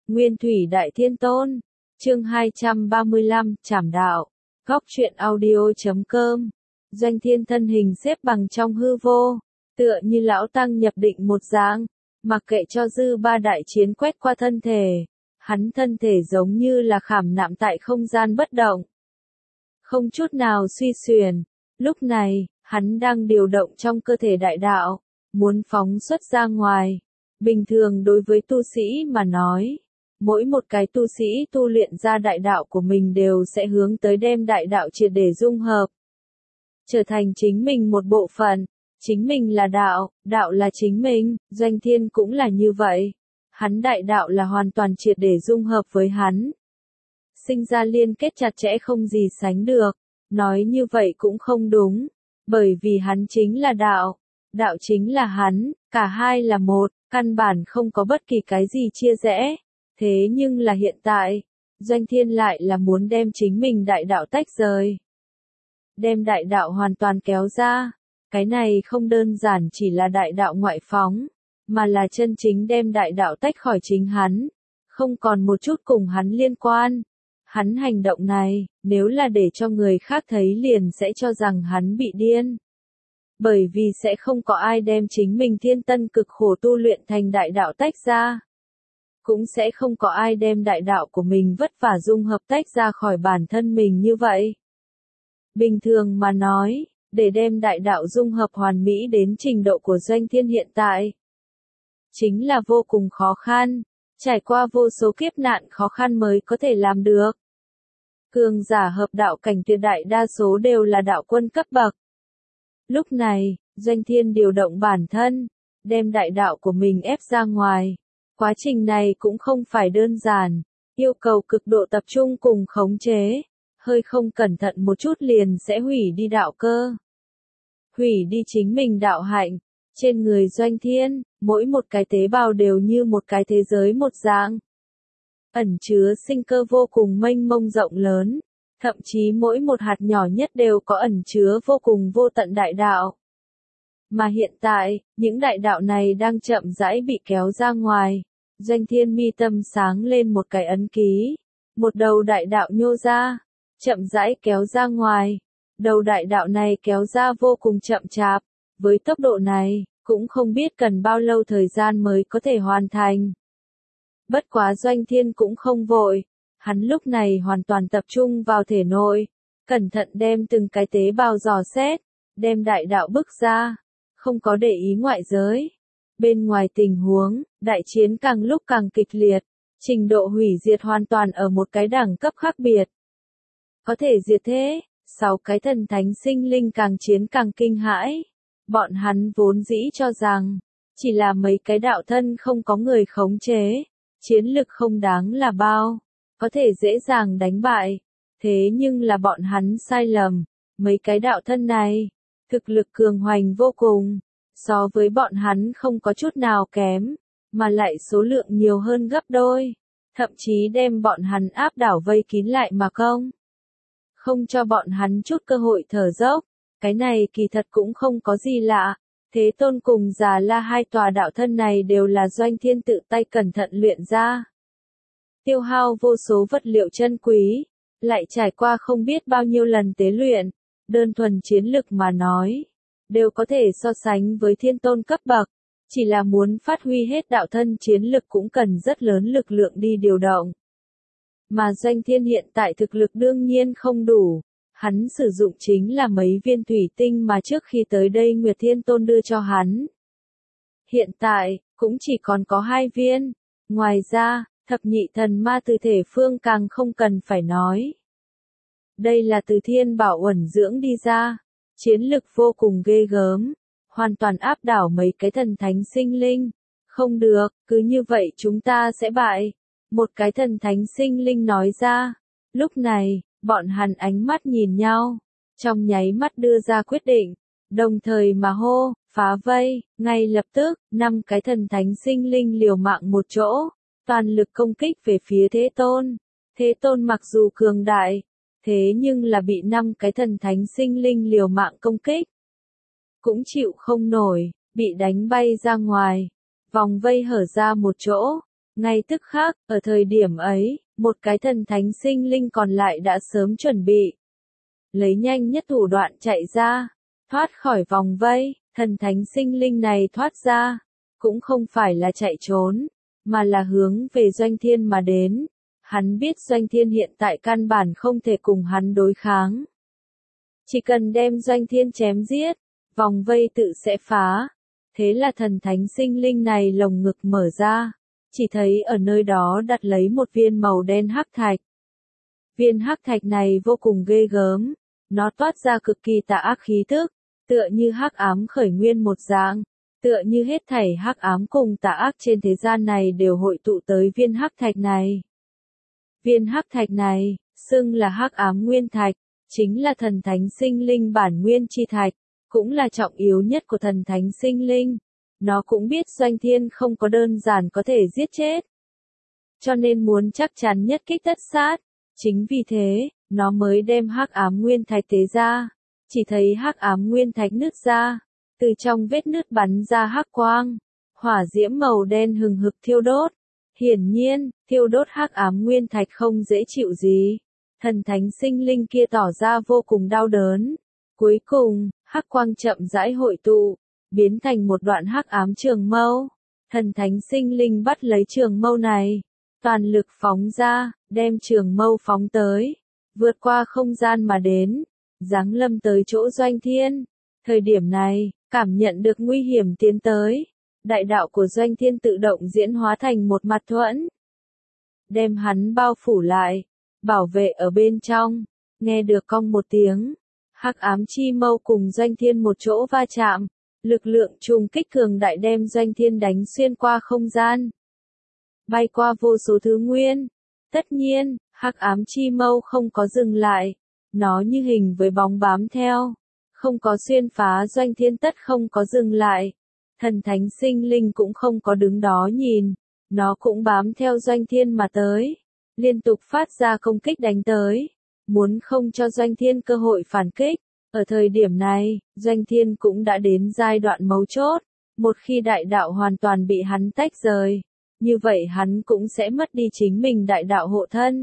Nguyên Thủy Đại Thiên Tôn. Chương 235, Trảm Đạo. Góc truyện audio.com. Doanh Thiên thân hình xếp bằng trong hư vô, tựa như lão tăng nhập định một dạng, mặc kệ cho dư ba đại chiến quét qua thân thể, hắn thân thể giống như là khảm nạm tại không gian bất động, không chút nào suy xuyển. Lúc này, hắn đang điều động trong cơ thể đại đạo, muốn phóng xuất ra ngoài. Bình thường đối với tu sĩ mà nói, mỗi một cái tu sĩ tu luyện ra đại đạo của mình đều sẽ hướng tới đem đại đạo triệt để dung hợp, trở thành chính mình một bộ phận. Chính mình là đạo, đạo là chính mình. Doanh Thiên cũng là như vậy. Hắn đại đạo là hoàn toàn triệt để dung hợp với hắn, sinh ra liên kết chặt chẽ không gì sánh được. Nói như vậy cũng không đúng, bởi vì hắn chính là đạo, đạo chính là hắn, cả hai là một, căn bản không có bất kỳ cái gì chia rẽ. Thế nhưng là hiện tại, Doanh Thiên lại là muốn đem chính mình đại đạo tách rời, đem đại đạo hoàn toàn kéo ra. Cái này không đơn giản chỉ là đại đạo ngoại phóng, mà là chân chính đem đại đạo tách khỏi chính hắn, không còn một chút cùng hắn liên quan. Hắn hành động này, nếu là để cho người khác thấy liền sẽ cho rằng hắn bị điên. Bởi vì sẽ không có ai đem chính mình thiên tân cực khổ tu luyện thành đại đạo tách ra. Cũng sẽ không có ai đem đại đạo của mình vất vả dung hợp tách ra khỏi bản thân mình như vậy. Bình thường mà nói, để đem đại đạo dung hợp hoàn mỹ đến trình độ của Doanh Thiên hiện tại, chính là vô cùng khó khăn, trải qua vô số kiếp nạn khó khăn mới có thể làm được. Cường giả hợp đạo cảnh tuyệt đại đa số đều là đạo quân cấp bậc. Lúc này, Doanh Thiên điều động bản thân, đem đại đạo của mình ép ra ngoài. Quá trình này cũng không phải đơn giản, yêu cầu cực độ tập trung cùng khống chế. Hơi không cẩn thận một chút liền sẽ hủy đi đạo cơ, hủy đi chính mình đạo hạnh. Trên người Doanh Thiên, mỗi một cái tế bào đều như một cái thế giới một dạng, ẩn chứa sinh cơ vô cùng mênh mông rộng lớn, thậm chí mỗi một hạt nhỏ nhất đều có ẩn chứa vô cùng vô tận đại đạo. Mà hiện tại, những đại đạo này đang chậm rãi bị kéo ra ngoài. Doanh Thiên mi tâm sáng lên một cái ấn ký, một đầu đại đạo nhô ra, chậm rãi kéo ra ngoài. Đầu đại đạo này kéo ra vô cùng chậm chạp, với tốc độ này, cũng không biết cần bao lâu thời gian mới có thể hoàn thành. Bất quá Doanh Thiên cũng không vội, hắn lúc này hoàn toàn tập trung vào thể nội, cẩn thận đem từng cái tế bào dò xét, đem đại đạo bức ra, không có để ý ngoại giới. Bên ngoài tình huống, đại chiến càng lúc càng kịch liệt, trình độ hủy diệt hoàn toàn ở một cái đẳng cấp khác biệt. Có thể diệt thế, 6 cái thần thánh sinh linh càng chiến càng kinh hãi. Bọn hắn vốn dĩ cho rằng, chỉ là mấy cái đạo thân không có người khống chế, chiến lực không đáng là bao, có thể dễ dàng đánh bại. Thế nhưng là bọn hắn sai lầm, mấy cái đạo thân này, thực lực cường hoành vô cùng, so với bọn hắn không có chút nào kém, mà lại số lượng nhiều hơn gấp đôi, thậm chí đem bọn hắn áp đảo vây kín lại mà không cho bọn hắn chút cơ hội thở dốc. Cái này kỳ thật cũng không có gì lạ. Thế Tôn cùng Già La hai tòa đạo thân này đều là Doanh Thiên tự tay cẩn thận luyện ra. Tiêu hao vô số vật liệu chân quý, lại trải qua không biết bao nhiêu lần tế luyện, đơn thuần chiến lực mà nói, đều có thể so sánh với Thiên Tôn cấp bậc. Chỉ là muốn phát huy hết đạo thân chiến lực cũng cần rất lớn lực lượng đi điều động. Mà Doanh Thiên hiện tại thực lực đương nhiên không đủ. Hắn sử dụng chính là mấy viên thủy tinh mà trước khi tới đây Nguyệt Thiên Tôn đưa cho hắn. Hiện tại, cũng chỉ còn có 2 viên. Ngoài ra, thập nhị thần ma từ thể phương càng không cần phải nói. Đây là từ thiên bảo uẩn dưỡng đi ra. Chiến lực vô cùng ghê gớm. Hoàn toàn áp đảo mấy cái thần thánh sinh linh. Không được, cứ như vậy chúng ta sẽ bại. Một cái thần thánh sinh linh nói ra. Lúc này, bọn hắn ánh mắt nhìn nhau, trong nháy mắt đưa ra quyết định, đồng thời mà hô, phá vây. Ngay lập tức, 5 cái thần thánh sinh linh liều mạng một chỗ, toàn lực công kích về phía Thế Tôn. Thế Tôn mặc dù cường đại, thế nhưng là bị 5 cái thần thánh sinh linh liều mạng công kích, cũng chịu không nổi, bị đánh bay ra ngoài. Vòng vây hở ra một chỗ, Ngay tức khắc, ở thời điểm ấy, một cái thần thánh sinh linh còn lại đã sớm chuẩn bị. Lấy nhanh nhất thủ đoạn chạy ra, thoát khỏi vòng vây, thần thánh sinh linh này thoát ra, cũng không phải là chạy trốn, mà là hướng về Doanh Thiên mà đến. Hắn biết Doanh Thiên hiện tại căn bản không thể cùng hắn đối kháng. Chỉ cần đem Doanh Thiên chém giết, vòng vây tự sẽ phá. Thế là thần thánh sinh linh này lồng ngực mở ra, chỉ thấy ở nơi đó đặt lấy một viên màu đen hắc thạch. Viên hắc thạch này vô cùng ghê gớm, nó toát ra cực kỳ tà ác khí tức, tựa như hắc ám khởi nguyên một dạng, tựa như hết thảy hắc ám cùng tà ác trên thế gian này đều hội tụ tới viên hắc thạch này. Viên hắc thạch này, xưng là hắc ám nguyên thạch, chính là thần thánh sinh linh bản nguyên chi thạch, cũng là trọng yếu nhất của thần thánh sinh linh. Nó cũng biết Doanh Thiên không có đơn giản có thể giết chết, cho nên muốn chắc chắn nhất kích tất sát. Chính vì thế, nó mới đem hắc ám nguyên thạch tế ra. Chỉ thấy hắc ám nguyên thạch nứt ra, từ trong vết nứt bắn ra hắc quang, hỏa diễm màu đen hừng hực thiêu đốt. Hiển nhiên, thiêu đốt hắc ám nguyên thạch không dễ chịu gì. Thần thánh sinh linh kia tỏ ra vô cùng đau đớn. Cuối cùng, hắc quang chậm rãi hội tụ, biến thành một đoạn hắc ám trường mâu. Thần thánh sinh linh bắt lấy trường mâu này, toàn lực phóng ra, đem trường mâu phóng tới, vượt qua không gian mà đến, giáng lâm tới chỗ Doanh Thiên. Thời điểm này, cảm nhận được nguy hiểm tiến tới, đại đạo của Doanh Thiên tự động diễn hóa thành một mặt thuẫn, đem hắn bao phủ lại, bảo vệ ở bên trong. Nghe được cong một tiếng, hắc ám chi mâu cùng Doanh Thiên một chỗ va chạm, lực lượng trùng kích cường đại đem Doanh Thiên đánh xuyên qua không gian, bay qua vô số thứ nguyên. Tất nhiên, hắc ám chi mâu không có dừng lại, nó như hình với bóng bám theo, không có xuyên phá Doanh Thiên, tất không có dừng lại. Thần thánh sinh linh cũng không có đứng đó nhìn, nó cũng bám theo Doanh Thiên mà tới, liên tục phát ra công kích đánh tới, muốn không cho Doanh Thiên cơ hội phản kích. Ở thời điểm này, Doanh Thiên cũng đã đến giai đoạn mấu chốt, một khi đại đạo hoàn toàn bị hắn tách rời, như vậy hắn cũng sẽ mất đi chính mình đại đạo hộ thân.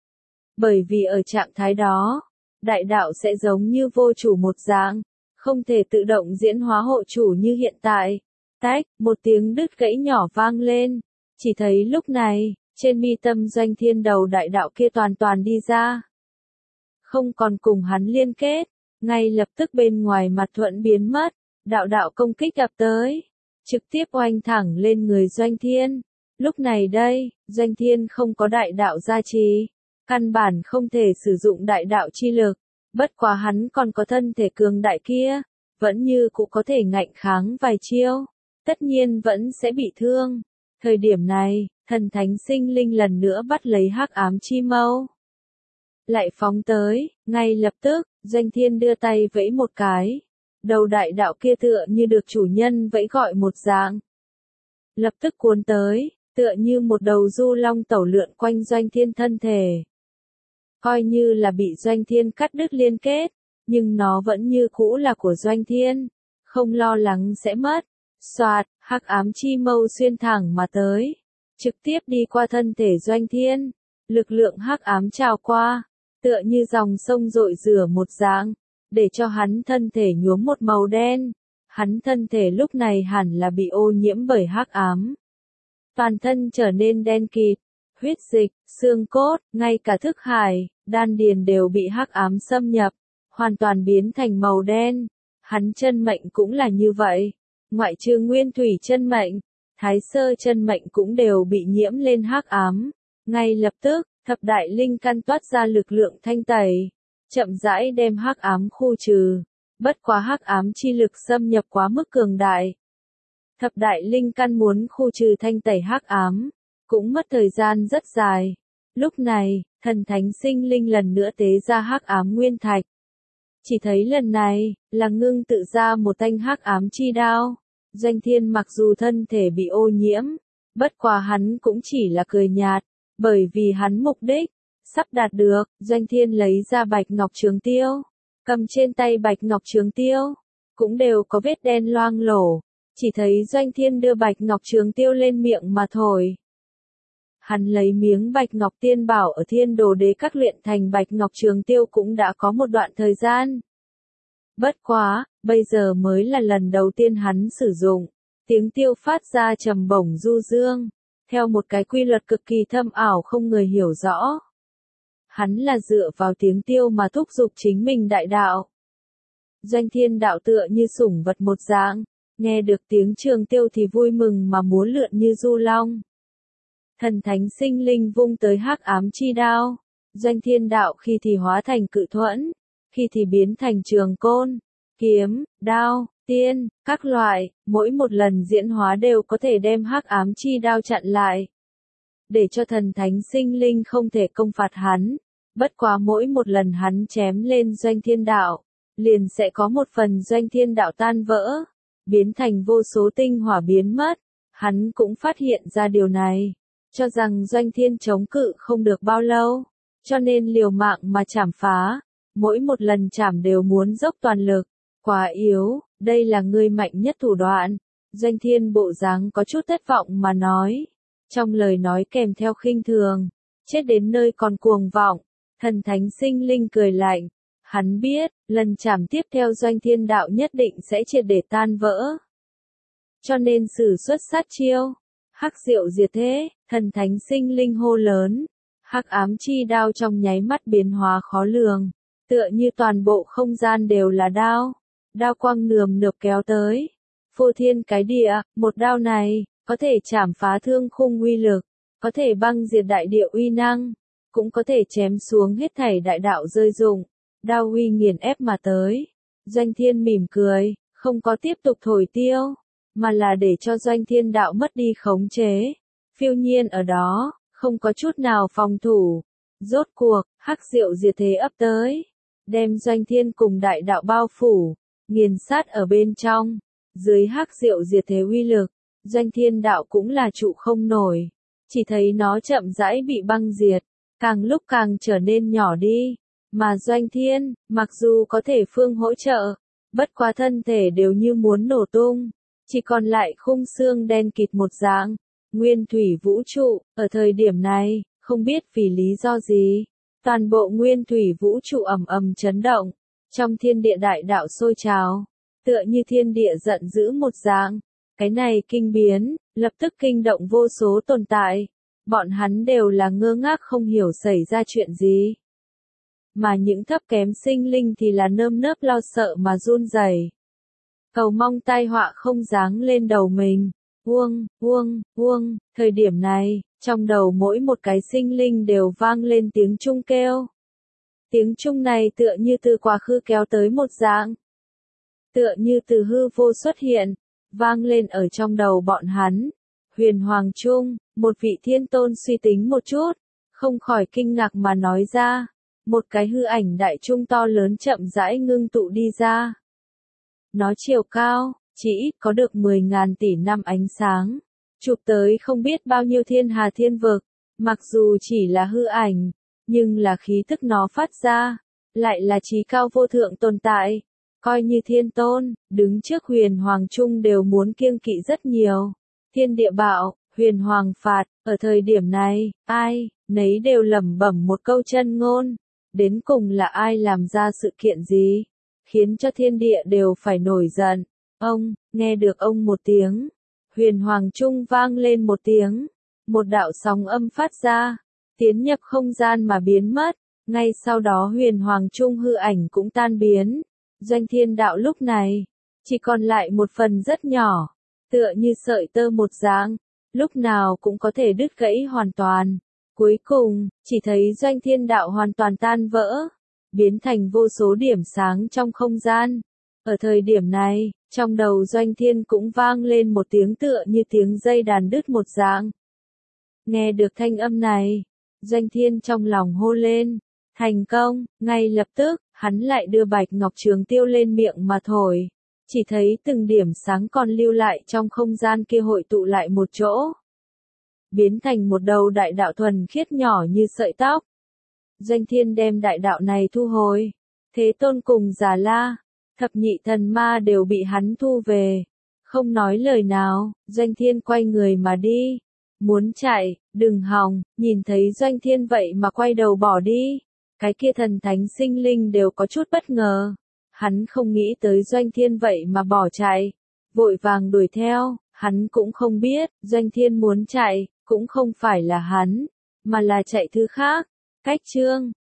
Bởi vì ở trạng thái đó, đại đạo sẽ giống như vô chủ một dạng, không thể tự động diễn hóa hộ chủ như hiện tại. Tách, một tiếng đứt gãy nhỏ vang lên, chỉ thấy lúc này, trên mi tâm Doanh Thiên đầu đại đạo kia toàn toàn đi ra. Không còn cùng hắn liên kết, ngay lập tức bên ngoài mặt thuẫn biến mất, đạo đạo công kích ập tới, trực tiếp oanh thẳng lên người Doanh Thiên. Lúc này đây, Doanh Thiên không có đại đạo gia trì, căn bản không thể sử dụng đại đạo chi lực, bất quá hắn còn có thân thể cường đại kia, vẫn như cũng có thể ngạnh kháng vài chiêu, tất nhiên vẫn sẽ bị thương. Thời điểm này, thần thánh sinh linh lần nữa bắt lấy hắc ám chi mâu, lại phóng tới. Ngay lập tức, Doanh Thiên đưa tay vẫy một cái, đầu đại đạo kia tựa như được chủ nhân vẫy gọi một dạng, lập tức cuốn tới, tựa như một đầu du long tẩu lượn quanh Doanh Thiên thân thể. Coi như là bị Doanh Thiên cắt đứt liên kết, nhưng nó vẫn như cũ là của Doanh Thiên, không lo lắng sẽ mất. Soạt, hắc ám chi mâu xuyên thẳng mà tới, trực tiếp đi qua thân thể Doanh Thiên, lực lượng hắc ám trào qua, tựa như dòng sông dội rửa một dạng, để cho hắn thân thể nhuốm một màu đen. Hắn thân thể lúc này hẳn là bị ô nhiễm bởi hắc ám, toàn thân trở nên đen kịt, huyết dịch, xương cốt, ngay cả thức hải, đan điền đều bị hắc ám xâm nhập, hoàn toàn biến thành màu đen. Hắn chân mệnh cũng là như vậy, ngoại trừ nguyên thủy chân mệnh, thái sơ chân mệnh cũng đều bị nhiễm lên hắc ám. Ngay lập tức, thập đại linh căn toát ra lực lượng thanh tẩy, chậm rãi đem hắc ám khu trừ. Bất quá hắc ám chi lực xâm nhập quá mức cường đại, thập đại linh căn muốn khu trừ thanh tẩy hắc ám, cũng mất thời gian rất dài. Lúc này, thần thánh sinh linh lần nữa tế ra hắc ám nguyên thạch. Chỉ thấy lần này, là ngưng tự ra một thanh hắc ám chi đao. Doanh Thiên mặc dù thân thể bị ô nhiễm, bất quá hắn cũng chỉ là cười nhạt, bởi vì hắn mục đích sắp đạt được. Doanh Thiên lấy ra bạch ngọc trường tiêu, cầm trên tay bạch ngọc trường tiêu, cũng đều có vết đen loang lổ. Chỉ thấy Doanh Thiên đưa bạch ngọc trường tiêu lên miệng mà thổi, Hắn lấy miếng bạch ngọc tiên bảo ở Thiên Đồ Đế Các luyện thành bạch ngọc trường tiêu cũng đã có một đoạn thời gian. Bất quá, bây giờ mới là lần đầu tiên hắn sử dụng. Tiếng tiêu phát ra trầm bổng du dương, theo một cái quy luật cực kỳ thâm ảo không người hiểu rõ. Hắn là dựa vào tiếng tiêu mà thúc giục chính mình đại đạo. Doanh Thiên Đạo tựa như sủng vật một dạng, nghe được tiếng trường tiêu thì vui mừng mà múa lượn như du long. Thần thánh sinh linh vung tới hắc ám chi đao, Doanh Thiên Đạo khi thì hóa thành cự thuẫn, khi thì biến thành trường côn, kiếm, đao, tiên, các loại, mỗi một lần diễn hóa đều có thể đem hắc ám chi đao chặn lại. Để cho thần thánh sinh linh không thể công phạt hắn, bất quá mỗi một lần hắn chém lên Doanh Thiên Đạo, liền sẽ có một phần Doanh Thiên Đạo tan vỡ, biến thành vô số tinh hỏa biến mất. Hắn cũng phát hiện ra điều này, cho rằng Doanh Thiên chống cự không được bao lâu, cho nên liều mạng mà chảm phá, mỗi một lần chảm đều muốn dốc toàn lực, quá yếu, đây là ngươi mạnh nhất thủ đoạn. Doanh Thiên bộ dáng có chút thất vọng mà nói, trong lời nói kèm theo khinh thường, chết đến nơi còn cuồng vọng. Thần thánh sinh linh cười lạnh, hắn biết, lần chảm tiếp theo Doanh Thiên Đạo nhất định sẽ triệt để tan vỡ. Cho nên sử xuất sát chiêu, hắc diệu diệt thế, thần thánh sinh linh hô lớn, hắc ám chi đao trong nháy mắt biến hóa khó lường, tựa như toàn bộ không gian đều là đao, đao quang nườm nượp kéo tới, phô thiên cái địa, một đao này, có thể chảm phá thương khung uy lực, có thể băng diệt đại địa uy năng, cũng có thể chém xuống hết thảy đại đạo rơi dụng, đao uy nghiền ép mà tới. Doanh Thiên mỉm cười, không có tiếp tục thổi tiêu, mà là để cho Doanh Thiên Đạo mất đi khống chế, phiêu nhiên ở đó, không có chút nào phòng thủ. Rốt cuộc, hắc diệu diệt thế ấp tới, đem Doanh Thiên cùng đại đạo bao phủ, nghiền sát ở bên trong. Dưới hắc diệu diệt thế uy lực, Doanh Thiên Đạo cũng là trụ không nổi, chỉ thấy nó chậm rãi bị băng diệt, càng lúc càng trở nên nhỏ đi. Mà Doanh Thiên, mặc dù có thể phương hỗ trợ, bất quá thân thể đều như muốn nổ tung, chỉ còn lại khung xương đen kịt một dạng. Nguyên thủy vũ trụ, ở thời điểm này, không biết vì lý do gì, toàn bộ nguyên thủy vũ trụ ầm ầm chấn động, trong thiên địa đại đạo sôi trào, tựa như thiên địa giận dữ một dạng. Cái này kinh biến, lập tức kinh động vô số tồn tại, bọn hắn đều là ngơ ngác không hiểu xảy ra chuyện gì. Mà những thấp kém sinh linh thì là nơm nớp lo sợ mà run rẩy, cầu mong tai họa không giáng lên đầu mình. Thời điểm này, trong đầu mỗi một cái sinh linh đều vang lên tiếng trung kêu. Tiếng trung này tựa như từ quá khứ kéo tới một dạng, tựa như từ hư vô xuất hiện, vang lên ở trong đầu bọn hắn. Huyền Hoàng Trung, một vị thiên tôn suy tính một chút, không khỏi kinh ngạc mà nói ra, một cái hư ảnh đại trung to lớn chậm rãi ngưng tụ đi ra. Nó chiều cao, chỉ ít có được 10.000 tỷ năm ánh sáng, chụp tới không biết bao nhiêu thiên hà thiên vực, mặc dù chỉ là hư ảnh, nhưng là khí thức nó phát ra, lại là chí cao vô thượng tồn tại, coi như thiên tôn, đứng trước Huyền Hoàng Trung đều muốn kiêng kỵ rất nhiều. Thiên địa bạo, Huyền Hoàng phạt, ở thời điểm này, ai, nấy đều lẩm bẩm một câu chân ngôn, đến cùng là ai làm ra sự kiện gì, khiến cho thiên địa đều phải nổi giận. Ông, nghe được ông một tiếng, Huyền Hoàng Trung vang lên một tiếng, một đạo sóng âm phát ra, tiến nhập không gian mà biến mất, ngay sau đó Huyền Hoàng Trung hư ảnh cũng tan biến. Doanh Thiên Đạo lúc này, chỉ còn lại một phần rất nhỏ, tựa như sợi tơ một dạng, lúc nào cũng có thể đứt gãy hoàn toàn. Cuối cùng, chỉ thấy Doanh Thiên Đạo hoàn toàn tan vỡ, biến thành vô số điểm sáng trong không gian. Ở thời điểm này, trong đầu Doanh Thiên cũng vang lên một tiếng tựa như tiếng dây đàn đứt một dạng. Nghe được thanh âm này, Doanh Thiên trong lòng hô lên, thành công, ngay lập tức, hắn lại đưa bạch ngọc trường tiêu lên miệng mà thổi. Chỉ thấy từng điểm sáng còn lưu lại trong không gian kia hội tụ lại một chỗ, biến thành một đầu đại đạo thuần khiết nhỏ như sợi tóc. Doanh Thiên đem đại đạo này thu hồi, Thế Tôn cùng Già La, thập nhị thần ma đều bị hắn thu về. Không nói lời nào, Doanh Thiên quay người mà đi. Muốn chạy, đừng hòng, nhìn thấy Doanh Thiên vậy mà quay đầu bỏ đi. Cái kia thần thánh sinh linh đều có chút bất ngờ. Hắn không nghĩ tới Doanh Thiên vậy mà bỏ chạy. Vội vàng đuổi theo, hắn cũng không biết, Doanh Thiên muốn chạy, cũng không phải là hắn, mà là chạy thứ khác. Cách chương